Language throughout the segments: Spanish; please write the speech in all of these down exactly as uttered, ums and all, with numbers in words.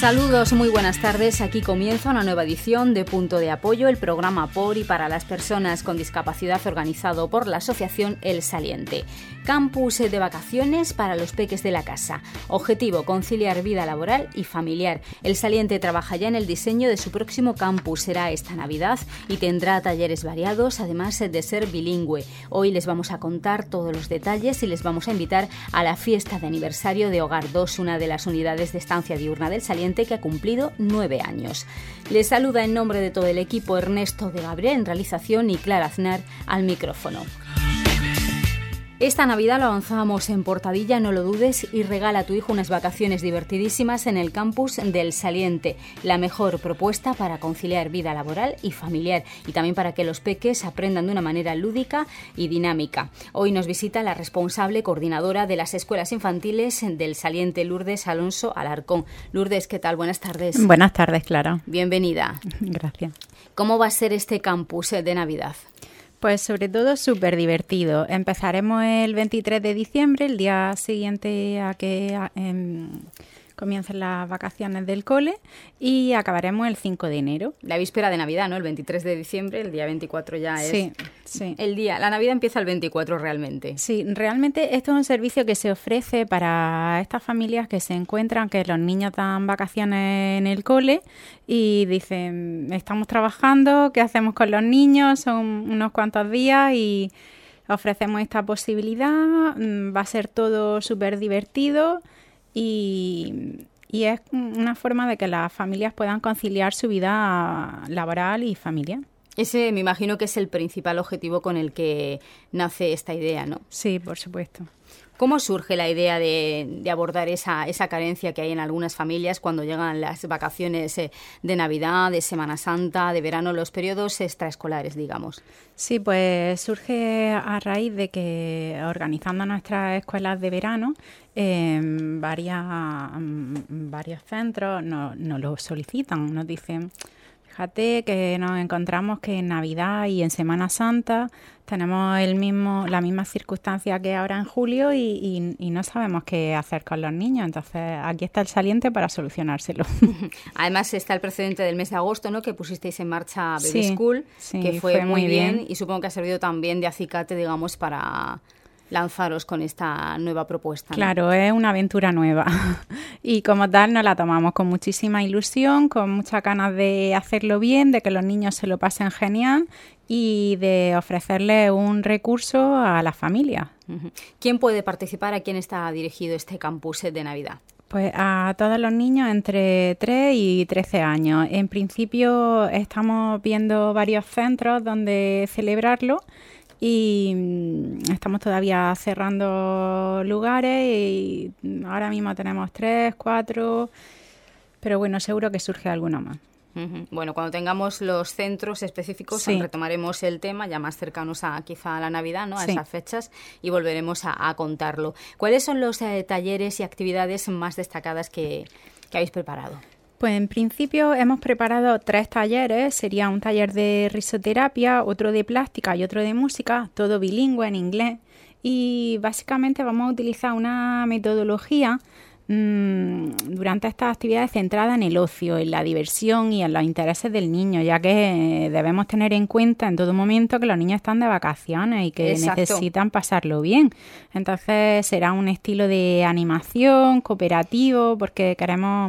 Saludos, muy buenas tardes. Aquí comienza una nueva edición de Punto de Apoyo, el programa por y para las personas con discapacidad organizado por la asociación El Saliente. Campus de vacaciones para los peques de la casa. Objetivo, conciliar vida laboral y familiar. El Saliente trabaja ya en el diseño de su próximo campus. Será esta Navidad y tendrá talleres variados, además de ser bilingüe. Hoy les vamos a contar todos los detalles y les vamos a invitar a la fiesta de aniversario de Hogar dos, una de las unidades de estancia diurna del Saliente que ha cumplido nueve años. Les saluda en nombre de todo el equipo Ernesto de Gabriel en realización y Clara Aznar al micrófono. Esta Navidad lo avanzamos en portadilla, no lo dudes, y regala a tu hijo unas vacaciones divertidísimas en el campus del Saliente. La mejor propuesta para conciliar vida laboral y familiar y también para que los peques aprendan de una manera lúdica y dinámica. Hoy nos visita la responsable coordinadora de las escuelas infantiles del Saliente, Lourdes Alonso Alarcón. Lourdes, ¿qué tal? Buenas tardes. Buenas tardes, Clara. Bienvenida. Gracias. ¿Cómo va a ser este campus de Navidad? Pues sobre todo súper divertido. Empezaremos el veintitrés de diciembre, el día siguiente a que eh, comiencen las vacaciones del cole, y acabaremos el cinco de enero. La víspera de Navidad, ¿no? El veintitrés de diciembre, el día veinticuatro ya es sí, sí. el día. La Navidad empieza el veinticuatro realmente. Sí, realmente esto es un servicio que se ofrece para estas familias que se encuentran que los niños dan vacaciones en el cole y dicen, estamos trabajando, ¿qué hacemos con los niños? Son unos cuantos días y ofrecemos esta posibilidad. Va a ser todo súper divertido y, y es una forma de que las familias puedan conciliar su vida laboral y familiar. Ese me imagino que es el principal objetivo con el que nace esta idea, ¿no? Sí, por supuesto. ¿Cómo surge la idea de, de abordar esa, esa carencia que hay en algunas familias cuando llegan las vacaciones eh, de Navidad, de Semana Santa, de verano, los periodos extraescolares, digamos? Sí, pues surge a raíz de que organizando nuestras escuelas de verano, eh, varias, varios centros nos, nos lo solicitan, nos dicen... Fíjate que nos encontramos que en Navidad y en Semana Santa tenemos el mismo, la misma circunstancia que ahora en julio y, y, y no sabemos qué hacer con los niños. Entonces, aquí está el Saliente para solucionárselo. Además, está el precedente del mes de agosto, ¿no? Que pusisteis en marcha Baby sí, School, sí, que fue, fue muy muy bien. bien Y supongo que ha servido también de acicate, digamos, para lanzaros con esta nueva propuesta, ¿no? Claro, es una aventura nueva y como tal nos la tomamos con muchísima ilusión, con muchas ganas de hacerlo bien, de que los niños se lo pasen genial y de ofrecerles un recurso a las familias. Uh-huh. ¿Quién puede participar? ¿A quién está dirigido este campus de Navidad? Pues a todos los niños entre tres y trece años. En principio estamos viendo varios centros donde celebrarlo y estamos todavía cerrando lugares y ahora mismo tenemos tres, cuatro, pero bueno, seguro que surge alguno más. Uh-huh. Bueno, cuando tengamos los centros específicos sí. retomaremos el tema, ya más cercanos a quizá a la Navidad, ¿no? A sí. esas fechas, y volveremos a, a contarlo. ¿Cuáles son los eh, talleres y actividades más destacadas que, que habéis preparado? Pues en principio hemos preparado tres talleres, sería un taller de risoterapia, otro de plástica y otro de música, todo bilingüe en inglés, y básicamente vamos a utilizar una metodología mmm, durante estas actividades centrada en el ocio, en la diversión y en los intereses del niño, ya que debemos tener en cuenta en todo momento que los niños están de vacaciones y que Exacto. necesitan pasarlo bien. Entonces será un estilo de animación cooperativo porque queremos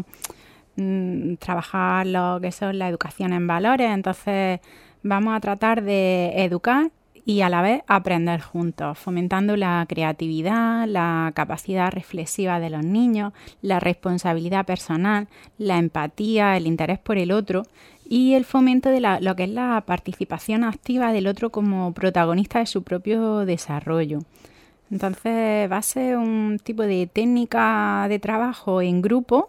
trabajar lo que son la educación en valores, entonces vamos a tratar de educar y a la vez aprender juntos, fomentando la creatividad, la capacidad reflexiva de los niños, la responsabilidad personal, la empatía, el interés por el otro y el fomento de la, lo que es la participación activa del otro como protagonista de su propio desarrollo. Entonces va a ser un tipo de técnica de trabajo en grupo,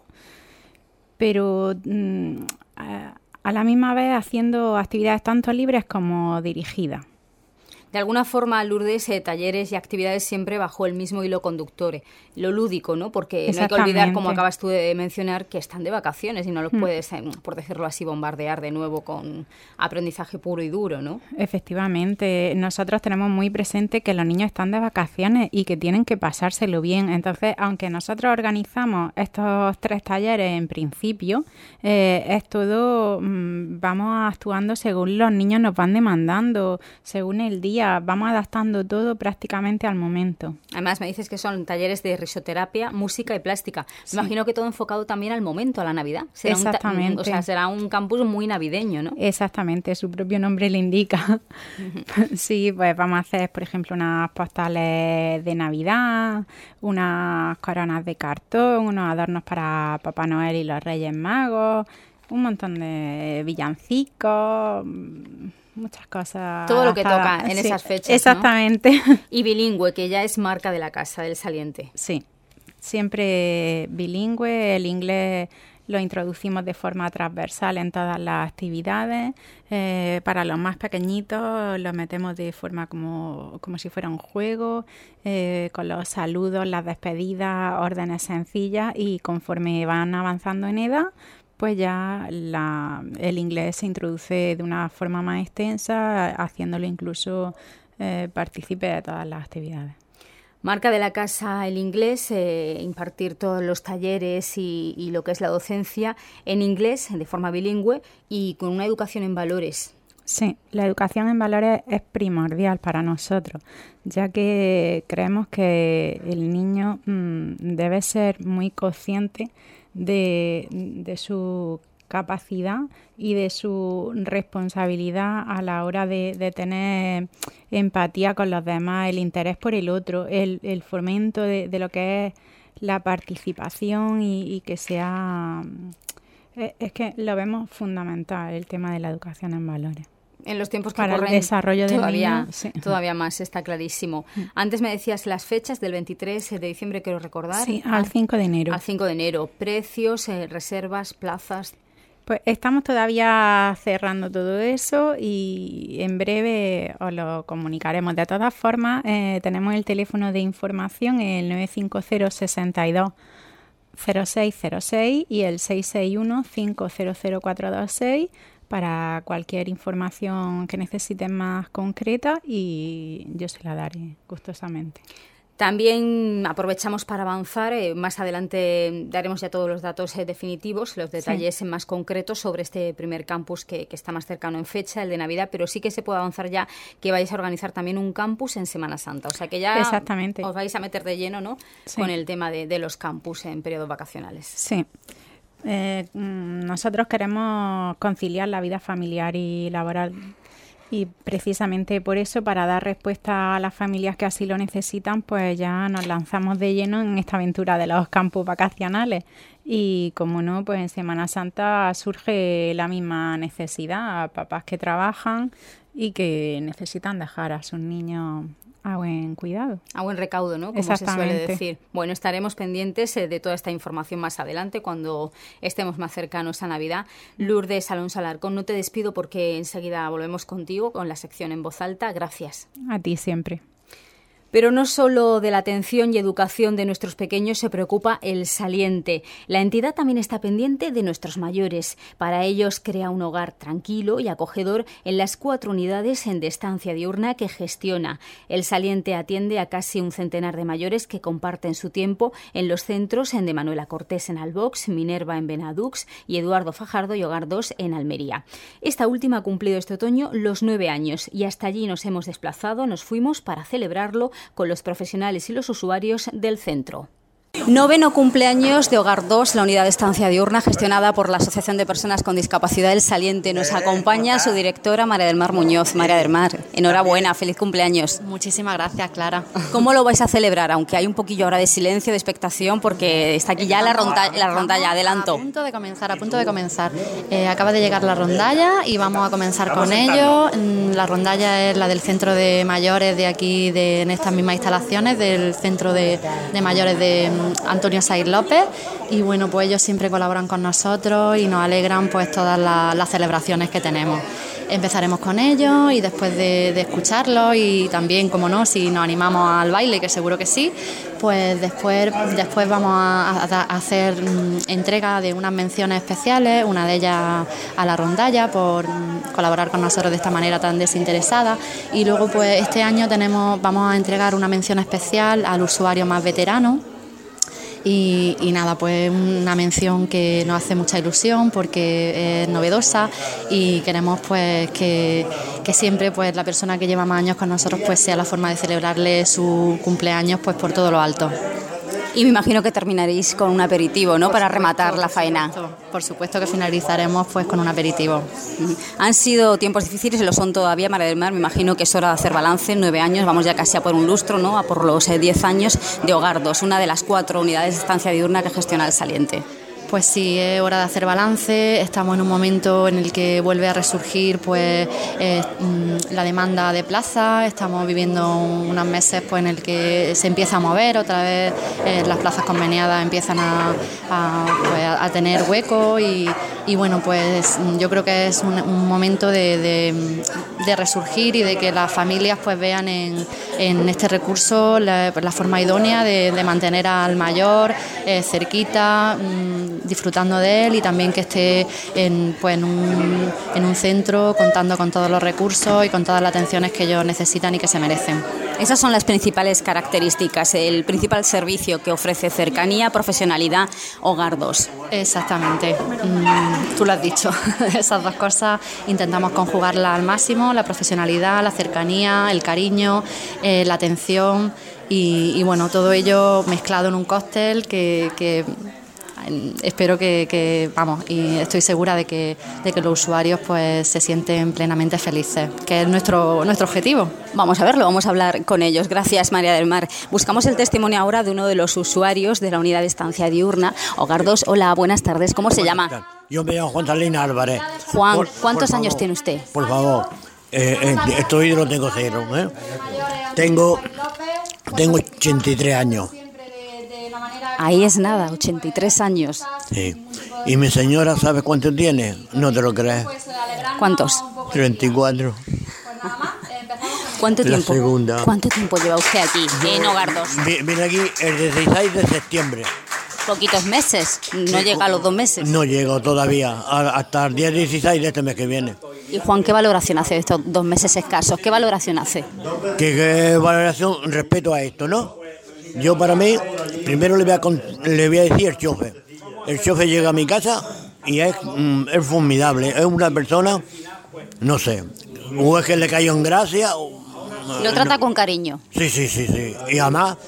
pero mmm, a, a la misma vez haciendo actividades tanto libres como dirigidas. De alguna forma, Lourdes, eh, talleres y actividades siempre bajo el mismo hilo conductor, eh, lo lúdico, ¿no? Porque no hay que olvidar, como acabas tú de mencionar, que están de vacaciones y no los mm. puedes, eh, por decirlo así, bombardear de nuevo con aprendizaje puro y duro, ¿no? Efectivamente, nosotros tenemos muy presente que los niños están de vacaciones y que tienen que pasárselo bien. Entonces, aunque nosotros organizamos estos tres talleres en principio, eh, es todo, mmm, vamos actuando según los niños nos van demandando, según el día, vamos adaptando todo prácticamente al momento. Además, me dices que son talleres de risoterapia, música y plástica. Sí. Me imagino que todo enfocado también al momento, a la Navidad. Será Exactamente. Un ta- o sea, será un campus muy navideño, ¿no? Exactamente, su propio nombre le indica. Uh-huh. Sí, pues vamos a hacer, por ejemplo, unas postales de Navidad, unas coronas de cartón, unos adornos para Papá Noel y los Reyes Magos, un montón de villancicos, muchas cosas. Todo lo que toca en sí, esas fechas, exactamente. ¿no? Y bilingüe, que ya es marca de la casa del Saliente. Sí, siempre bilingüe. El inglés lo introducimos de forma transversal en todas las actividades. Eh, para los más pequeñitos lo metemos de forma como, como si fuera un juego, eh, con los saludos, las despedidas, órdenes sencillas, y conforme van avanzando en edad, pues ya la, el inglés se introduce de una forma más extensa, haciéndolo incluso eh, partícipe de todas las actividades. Marca de la casa el inglés, eh, impartir todos los talleres y, y lo que es la docencia en inglés de forma bilingüe y con una educación en valores. Sí, la educación en valores es primordial para nosotros, ya que creemos que el niño mmm, debe ser muy consciente de, de su capacidad y de su responsabilidad a la hora de, de tener empatía con los demás, el interés por el otro, el, el fomento de, de lo que es la participación y, y que sea... Es, es que lo vemos fundamental, el tema de la educación en valores. En los tiempos que para corren, el desarrollo del todavía, niño, sí. todavía más, está clarísimo. Antes me decías las fechas del veintitrés de diciembre, quiero recordar. Sí, al cinco de enero. Al cinco de enero. Precios, eh, reservas, plazas. Pues estamos todavía cerrando todo eso y en breve os lo comunicaremos. De todas formas, eh, tenemos el teléfono de información, el nueve cinco cero, sesenta y dos, cero seis cero seis y el seis seis uno, cinco cero cero cuatro dos seis para cualquier información que necesiten más concreta, y yo se la daré gustosamente. También aprovechamos para avanzar, eh, más adelante daremos ya todos los datos eh, definitivos, los detalles sí. más concretos sobre este primer campus que, que está más cercano en fecha, el de Navidad, pero sí que se puede avanzar ya que vais a organizar también un campus en Semana Santa, o sea que ya Exactamente. os vais a meter de lleno, ¿no? Sí. Con el tema de, de los campus en periodos vacacionales. Sí. Eh, nosotros queremos conciliar la vida familiar y laboral, y precisamente por eso, para dar respuesta a las familias que así lo necesitan, pues ya nos lanzamos de lleno en esta aventura de los campus vacacionales. Y como no, pues en Semana Santa surge la misma necesidad, papás que trabajan y que necesitan dejar a sus niños a buen cuidado. A buen recaudo, ¿no? Como se suele decir. Bueno, estaremos pendientes eh, de toda esta información más adelante, cuando estemos más cercanos a Navidad. Lourdes Alonso Alarcón, no te despido porque enseguida volvemos contigo con la sección en voz alta. Gracias. A ti siempre. Pero no solo de la atención y educación de nuestros pequeños se preocupa el Saliente. La entidad también está pendiente de nuestros mayores. Para ellos crea un hogar tranquilo y acogedor en las cuatro unidades de estancia diurna que gestiona. El Saliente atiende a casi un centenar de mayores que comparten su tiempo en los centros de Manuela Cortés en Albox, Minerva en Benadux y Eduardo Fajardo y Hogar dos en Almería. Esta última ha cumplido este otoño los nueve años y hasta allí nos hemos desplazado, nos fuimos para celebrarlo con los profesionales y los usuarios del centro. Noveno cumpleaños de Hogar dos, la unidad de estancia diurna gestionada por la Asociación de Personas con Discapacidad del Saliente. Nos acompaña su directora, María del Mar Muñoz. María del Mar, enhorabuena, feliz cumpleaños. Muchísimas gracias, Clara. ¿Cómo lo vais a celebrar? Aunque hay un poquillo ahora de silencio, de expectación, porque está aquí ya la rondalla, la rondalla, adelanto. A punto de comenzar, a punto de comenzar. Eh, acaba de llegar la rondalla y vamos a comenzar con ello. La rondalla es la del centro de mayores de aquí, de, en estas mismas instalaciones, del centro de, de mayores de Antonio Saiz López, y bueno, pues ellos siempre colaboran con nosotros y nos alegran pues todas la, las celebraciones que tenemos. empezaremos con ellos y después de, de escucharlos y también, como no, si nos animamos al baile, que seguro que sí, pues después, después vamos a, a, a hacer mm, entrega de unas menciones especiales, una de ellas a la rondalla por mm, colaborar con nosotros de esta manera tan desinteresada, y luego pues este año tenemos vamos a entregar una mención especial al usuario más veterano. Y, y nada, pues una mención que nos hace mucha ilusión porque es novedosa y queremos pues que, que siempre pues la persona que lleva más años con nosotros pues sea la forma de celebrarle su cumpleaños pues por todo lo alto. Y me imagino que terminaréis con un aperitivo, ¿no?, por para supuesto, rematar la faena. Por supuesto, por supuesto que finalizaremos pues con un aperitivo. Han sido tiempos difíciles, lo son todavía, María del Mar. Me imagino que es hora de hacer balance. Nueve años, vamos ya casi a por un lustro, ¿no?, a por los eh, diez años de Hogar dos, una de las cuatro unidades de estancia diurna que gestiona el Saliente. Pues sí, es hora de hacer balance. Estamos en un momento en el que vuelve a resurgir pues eh, la demanda de plaza. Estamos viviendo unos meses pues en el que se empieza a mover otra vez, eh, las plazas conveniadas empiezan a, a, pues, a tener hueco y, y bueno, pues yo creo que es un, un momento de, de, de resurgir y de que las familias pues vean en, en este recurso la, la forma idónea de, de mantener al mayor eh, cerquita, mmm, disfrutando de él y también que esté en, pues, en, un, en un centro contando con todos los recursos y con todas las atenciones que ellos necesitan y que se merecen. Esas son las principales características, el principal servicio que ofrece: cercanía, profesionalidad, Hogar dos. Exactamente, mm, tú lo has dicho, esas dos cosas intentamos conjugarlas al máximo: la profesionalidad, la cercanía, el cariño, eh, la atención y, y bueno, todo ello mezclado en un cóctel que... que espero que, que, vamos, y estoy segura de que, de que los usuarios pues se sienten plenamente felices, que es nuestro, nuestro objetivo. Vamos a verlo, vamos a hablar con ellos. Gracias, María del Mar. Buscamos el testimonio ahora de uno de los usuarios de la unidad de estancia diurna, Hogar dos. Hola, buenas tardes. ¿Cómo se llama? Yo me llamo Juan Salina Álvarez. Juan, por, ¿cuántos por años favor, tiene usted? Por favor, eh, eh, estoy lo tengo cero. ¿eh? Tengo, tengo ochenta y tres años. Ahí es nada, ochenta y tres años. Sí. ¿Y mi señora sabe cuánto tiene? No te lo crees. ¿Cuántos? treinta y cuatro. ¿Cuánto La tiempo? segunda. ¿Cuánto tiempo lleva usted aquí en Hogar dos? Vine aquí el dieciséis de septiembre. Poquitos meses, no llega a los dos meses. No llego todavía, hasta el día dieciséis de este mes que viene. Y Juan, ¿qué valoración hace de estos dos meses escasos? ¿Qué valoración hace? ¿Qué, qué valoración respecto a esto, no? Yo para mí, primero le voy a, le voy a decir el chofer. El chofer llega a mi casa y es, es formidable. Es una persona, no sé, o es que le cayó en gracia. O, Lo trata no. con cariño. Sí, sí, sí, sí. Y además,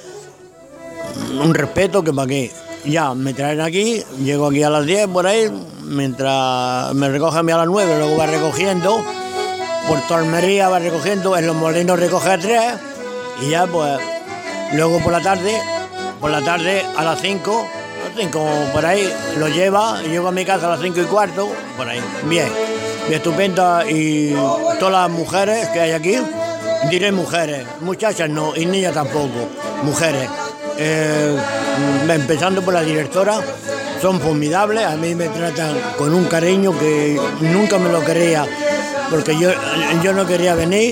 un respeto que para qué. Ya, me traen aquí, llego aquí a las diez por ahí, mientras me recogen a mí a las nueve, luego va recogiendo, por toda Almería va recogiendo, en Los Molinos recoge a tres, y ya pues, luego por la tarde, por la tarde a las cinco, a las cinco por ahí, lo lleva, y llego a mi casa a las cinco y cuarto, por ahí, bien, bien estupenda, y todas las mujeres que hay aquí, diré mujeres, muchachas no, y niñas tampoco, mujeres. Eh, empezando por la directora, son formidables, a mí me tratan con un cariño que nunca me lo quería, porque yo, yo no quería venir,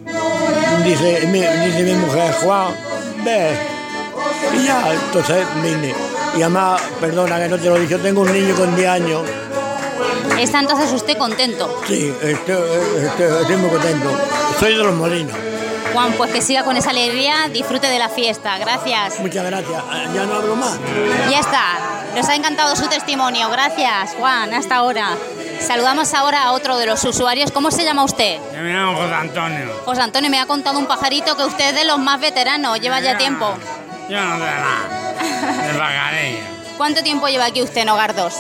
dice mi, dice mi mujer, Juan, ve, y ya, entonces vine, y además, perdona que no te lo dije, yo tengo un niño con diez años. ¿Está entonces usted contento? Sí, estoy, estoy, estoy muy contento, soy de Los Molinos. Juan, pues que siga con esa alegría, disfrute de la fiesta. Gracias. Muchas gracias. Ya no hablo más. Ya está. Nos ha encantado su testimonio. Gracias, Juan. Hasta ahora. Saludamos ahora a otro de los usuarios. ¿Cómo se llama usted? Yo me llamo José Antonio. José Antonio, me ha contado un pajarito que usted es de los más veteranos. Lleva ya tiempo. Yo no sé nada. De pagarilla. ¿Cuánto tiempo lleva aquí usted en Hogar dos?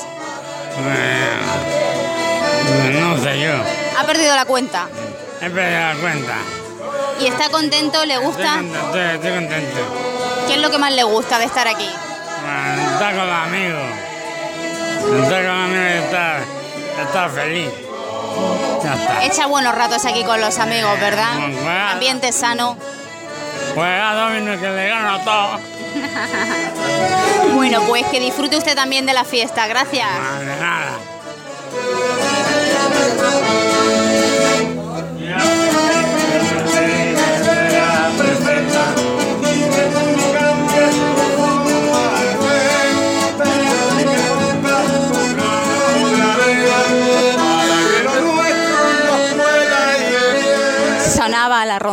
Pues, no sé yo. ¿Ha perdido la cuenta? He perdido la cuenta. ¿Y está contento? ¿Le gusta? Estoy contento, estoy, estoy contento. ¿Qué es lo que más le gusta de estar aquí? Bueno, estar con los amigos. Estar con los amigos y estar, estar feliz. Ya está. Echa buenos ratos aquí con los amigos, ¿verdad? Bueno, juega, Ambiente sano. Juega domino que le gano a todos. Bueno, pues que disfrute usted también de la fiesta. Gracias. No, de nada.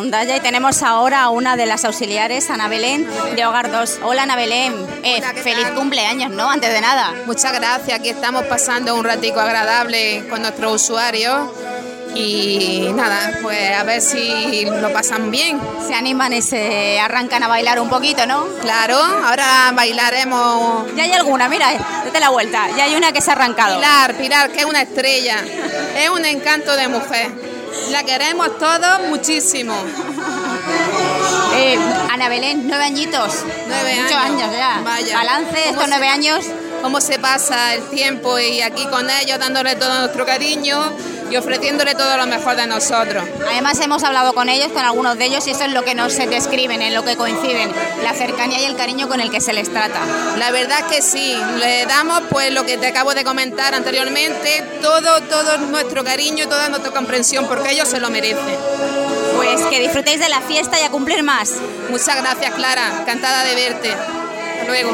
rondalla y tenemos ahora a una de las auxiliares, Ana Belén, de Hogar dos. Hola, Ana Belén. Eh, Hola, feliz tal? cumpleaños, ¿no? Antes de nada. Muchas gracias, aquí estamos pasando un ratico agradable con nuestros usuarios y nada, pues a ver si lo pasan bien. Se animan y se arrancan a bailar un poquito, ¿no? Claro, ahora bailaremos. Ya hay alguna, mira, date la vuelta, ya hay una que se ha arrancado. Pilar, Pilar, que es una estrella, es un encanto de mujer, la queremos todos muchísimo. Eh, Ana Belén, nueve añitos. Nueve Muchos años. años ya. Vaya. Balance de ¿Cómo estos se- nueve años. Cómo se pasa el tiempo y aquí con ellos dándole todo nuestro cariño y ofreciéndole todo lo mejor de nosotros. Además hemos hablado con ellos, con algunos de ellos, y eso es lo que nos describen, en lo que coinciden, la cercanía y el cariño con el que se les trata. La verdad es que sí, le damos pues lo que te acabo de comentar anteriormente, todo, todo nuestro cariño y toda nuestra comprensión, porque ellos se lo merecen. Pues que disfrutéis de la fiesta y a cumplir más. Muchas gracias, Clara, encantada de verte. Hasta luego.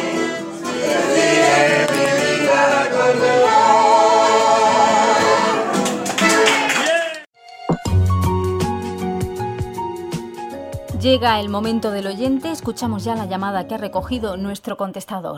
Llega el momento del oyente, escuchamos ya la llamada que ha recogido nuestro contestador.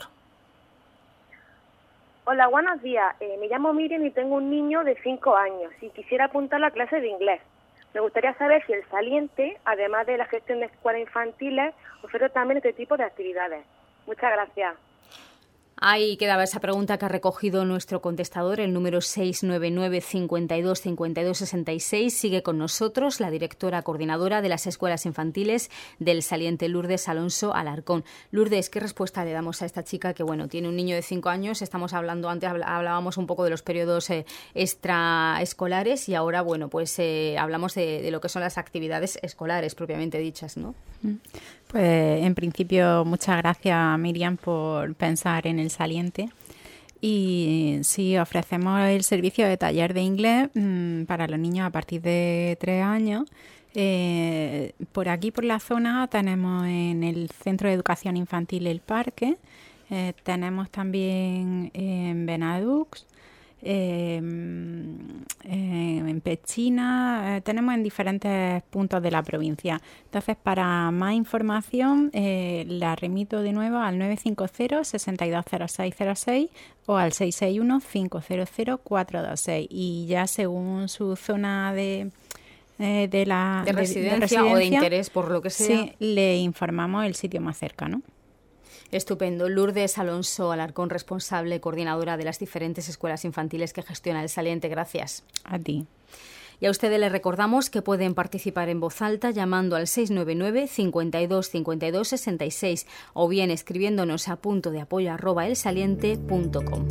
Hola, buenos días. Eh, me llamo Miriam y tengo un niño de cinco años y quisiera apuntar a la clase de inglés. Me gustaría saber si el Saliente, además de la gestión de escuelas infantiles, ofrece también este tipo de actividades. Muchas gracias. Ahí quedaba esa pregunta que ha recogido nuestro contestador, el número seis nueve nueve, cincuenta y dos, cincuenta y dos, sesenta y seis. Sigue con nosotros la directora coordinadora de las escuelas infantiles del Saliente, Lourdes Alonso Alarcón. Lourdes, ¿qué respuesta le damos a esta chica que, bueno, tiene un niño de cinco años? Estamos hablando, antes hablábamos un poco de los periodos eh, extraescolares y ahora, bueno, pues eh, hablamos de, de lo que son las actividades escolares propiamente dichas, ¿no? Pues en principio muchas gracias, Miriam, por pensar en el Saliente. Y sí, ofrecemos el servicio de taller de inglés mmm, para los niños a partir de tres años. Eh, por aquí, por la zona, tenemos en el Centro de Educación Infantil El Parque, eh, tenemos también en Benadux, eh, eh, en Pechina, eh, tenemos en diferentes puntos de la provincia. Entonces, para más información, eh, la remito de nuevo al nueve cinco cero, seis dos cero seis cero seis o al seis seis uno, cinco cero cero, cuatro dos seis. Y ya según su zona de... Eh, de, la, de, residencia, de residencia o de interés, por lo que sea. Sí, le informamos el sitio más cercano. Estupendo. Lourdes Alonso Alarcón, responsable, coordinadora de las diferentes escuelas infantiles que gestiona el Saliente. Gracias. A ti. Y a ustedes les recordamos que pueden participar en voz alta llamando al seis nueve nueve, cincuenta y dos, cincuenta y dos, sesenta y seis o bien escribiéndonos a punto de apoyo arroba elsaliente punto com.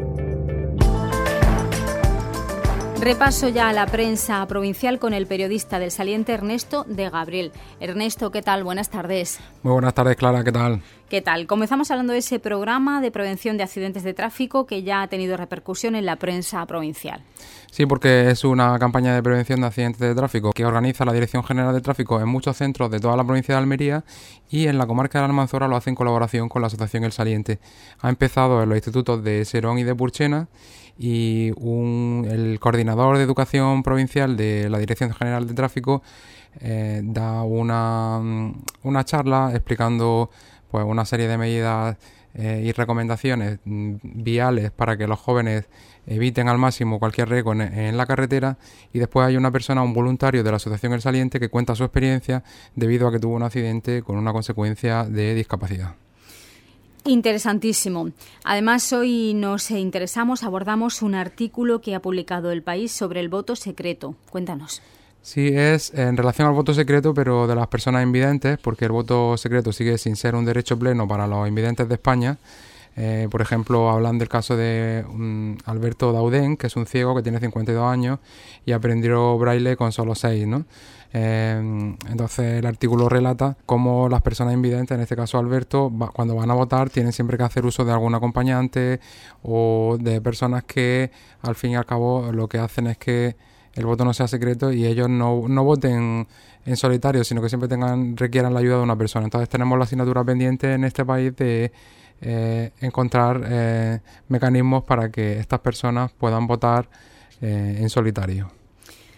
Repaso ya a la prensa provincial con el periodista del Saliente, Ernesto de Gabriel. Ernesto, ¿qué tal? Buenas tardes. Muy buenas tardes, Clara, ¿qué tal? ¿Qué tal? Comenzamos hablando de ese programa de prevención de accidentes de tráfico que ya ha tenido repercusión en la prensa provincial. Sí, porque es una campaña de prevención de accidentes de tráfico que organiza la Dirección General de Tráfico en muchos centros de toda la provincia de Almería y en la comarca de la Almanzora lo hace en colaboración con la Asociación El Saliente. Ha empezado en los institutos de Serón y de Purchena y un, el coordinador de educación provincial de la Dirección General de Tráfico eh, da una, una charla explicando pues una serie de medidas eh, y recomendaciones mm, viales para que los jóvenes eviten al máximo cualquier riesgo en, en la carretera, y después hay una persona, un voluntario de la Asociación El Saliente, que cuenta su experiencia debido a que tuvo un accidente con una consecuencia de discapacidad. Interesantísimo. Además, hoy nos interesamos, abordamos un artículo que ha publicado El País sobre el voto secreto. Cuéntanos. Sí, es en relación al voto secreto, pero de las personas invidentes, porque el voto secreto sigue sin ser un derecho pleno para los invidentes de España. Eh, por ejemplo, hablan del caso de um, Alberto Dauden, que es un ciego que tiene cincuenta y dos años y aprendió braille con solo seis, ¿no? Eh, entonces el artículo relata cómo las personas invidentes, en este caso Alberto, va, cuando van a votar tienen siempre que hacer uso de algún acompañante o de personas que al fin y al cabo lo que hacen es que el voto no sea secreto y ellos no, no voten en solitario, sino que siempre tengan requieran la ayuda de una persona. Entonces tenemos la asignatura pendiente en este país de eh, encontrar eh, mecanismos para que estas personas puedan votar eh, en solitario.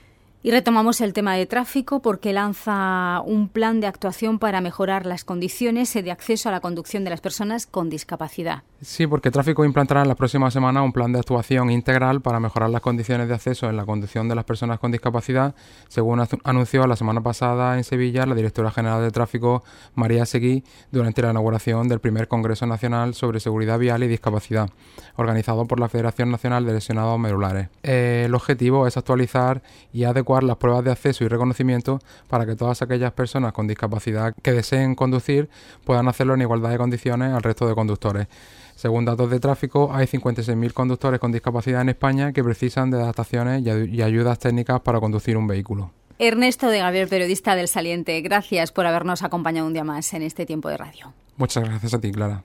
Y retomamos el tema de tráfico porque lanza un plan de actuación para mejorar las condiciones de acceso a la conducción de las personas con discapacidad. Sí, porque Tráfico implantará en la próxima semana un plan de actuación integral para mejorar las condiciones de acceso en la conducción de las personas con discapacidad, según anunció la semana pasada en Sevilla la directora general de Tráfico, María Seguí, durante la inauguración del primer Congreso Nacional sobre Seguridad Vial y Discapacidad, organizado por la Federación Nacional de Lesionados Medulares. Eh, el objetivo es actualizar y adecuar las pruebas de acceso y reconocimiento para que todas aquellas personas con discapacidad que deseen conducir puedan hacerlo en igualdad de condiciones al resto de conductores. Según datos de Tráfico, hay cincuenta y seis mil conductores con discapacidad en España que precisan de adaptaciones y, ay- y ayudas técnicas para conducir un vehículo. Ernesto de Gabriel, periodista del Saliente, gracias por habernos acompañado un día más en este tiempo de radio. Muchas gracias a ti, Clara.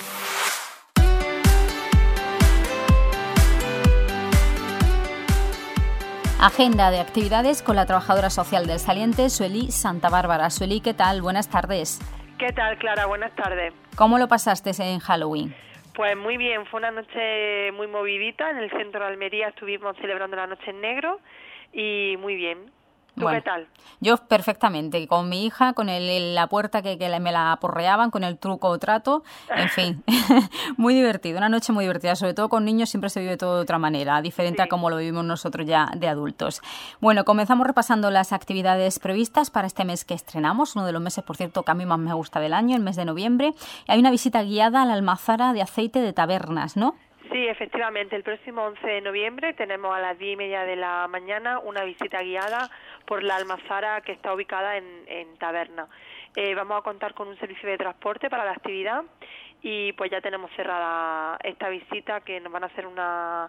Agenda de actividades con la trabajadora social del Saliente, Sueli Santa Bárbara. Sueli, ¿qué tal? Buenas tardes. ¿Qué tal, Clara? Buenas tardes. ¿Cómo lo pasaste en Halloween? Pues muy bien, fue una noche muy movidita. En el centro de Almería estuvimos celebrando la noche en negro y muy bien. ¿Tú Bueno, qué tal? Yo perfectamente, con mi hija, con el, la puerta que, que me la aporreaban, con el truco o trato, en fin, muy divertido, una noche muy divertida, sobre todo con niños siempre se vive todo de otra manera, diferente Sí. a como lo vivimos nosotros ya de adultos. Bueno, comenzamos repasando las actividades previstas para este mes que estrenamos, uno de los meses, por cierto, que a mí más me gusta del año, el mes de noviembre. Hay una visita guiada a la almazara de aceite de Tabernas, ¿no? Sí, efectivamente, el próximo once de noviembre tenemos a las diez y media de la mañana una visita guiada por la almazara que está ubicada en, en Taberna. Eh, vamos a contar con un servicio de transporte para la actividad y pues ya tenemos cerrada esta visita, que nos van a hacer una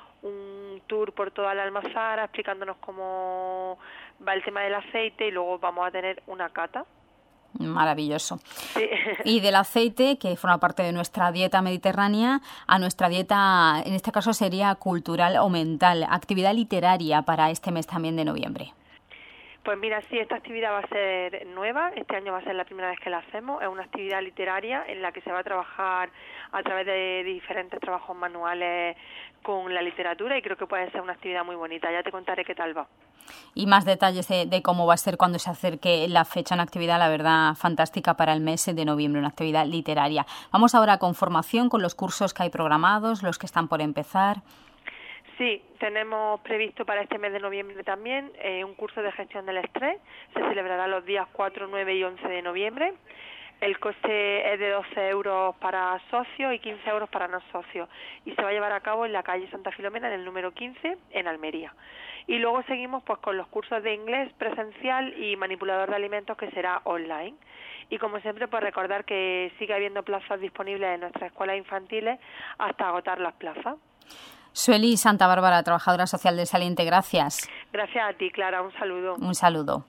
un tour por toda la almazara explicándonos cómo va el tema del aceite y luego vamos a tener una cata. Maravilloso. Sí. Y del aceite, que forma parte de nuestra dieta mediterránea, a nuestra dieta, en este caso sería cultural o mental, actividad literaria para este mes también de noviembre. Pues mira, sí, esta actividad va a ser nueva, este año va a ser la primera vez que la hacemos, es una actividad literaria en la que se va a trabajar a través de diferentes trabajos manuales con la literatura y creo que puede ser una actividad muy bonita, ya te contaré qué tal va. Y más detalles de, de cómo va a ser cuando se acerque la fecha, una actividad, la verdad, fantástica para el mes de noviembre, una actividad literaria. Vamos ahora con formación, con los cursos que hay programados, los que están por empezar. Sí, tenemos previsto para este mes de noviembre también eh, un curso de gestión del estrés. Se celebrará los días cuatro, nueve y once de noviembre. El coste es de doce euros para socios y quince euros para no socios. Y se va a llevar a cabo en la calle Santa Filomena, en el número quince, en Almería. Y luego seguimos pues con los cursos de inglés presencial y manipulador de alimentos, que será online. Y como siempre, pues recordar que sigue habiendo plazas disponibles en nuestras escuelas infantiles hasta agotar las plazas. Sueli Santa Bárbara, trabajadora social del Saliente, gracias. Gracias a ti, Clara, un saludo. Un saludo.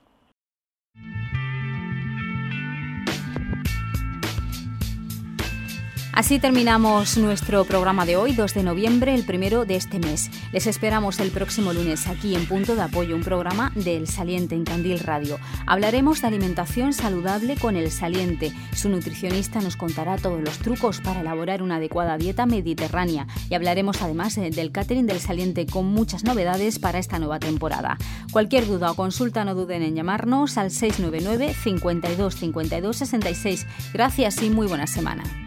Así terminamos nuestro programa de hoy, dos de noviembre, el primero de este mes. Les esperamos el próximo lunes aquí en Punto de Apoyo, un programa del Saliente en Candil Radio. Hablaremos de alimentación saludable con el Saliente. Su nutricionista nos contará todos los trucos para elaborar una adecuada dieta mediterránea y hablaremos además del catering del Saliente con muchas novedades para esta nueva temporada. Cualquier duda o consulta no duden en llamarnos al seis nueve nueve, cincuenta y dos, cincuenta y dos, sesenta y seis. Gracias y muy buena semana.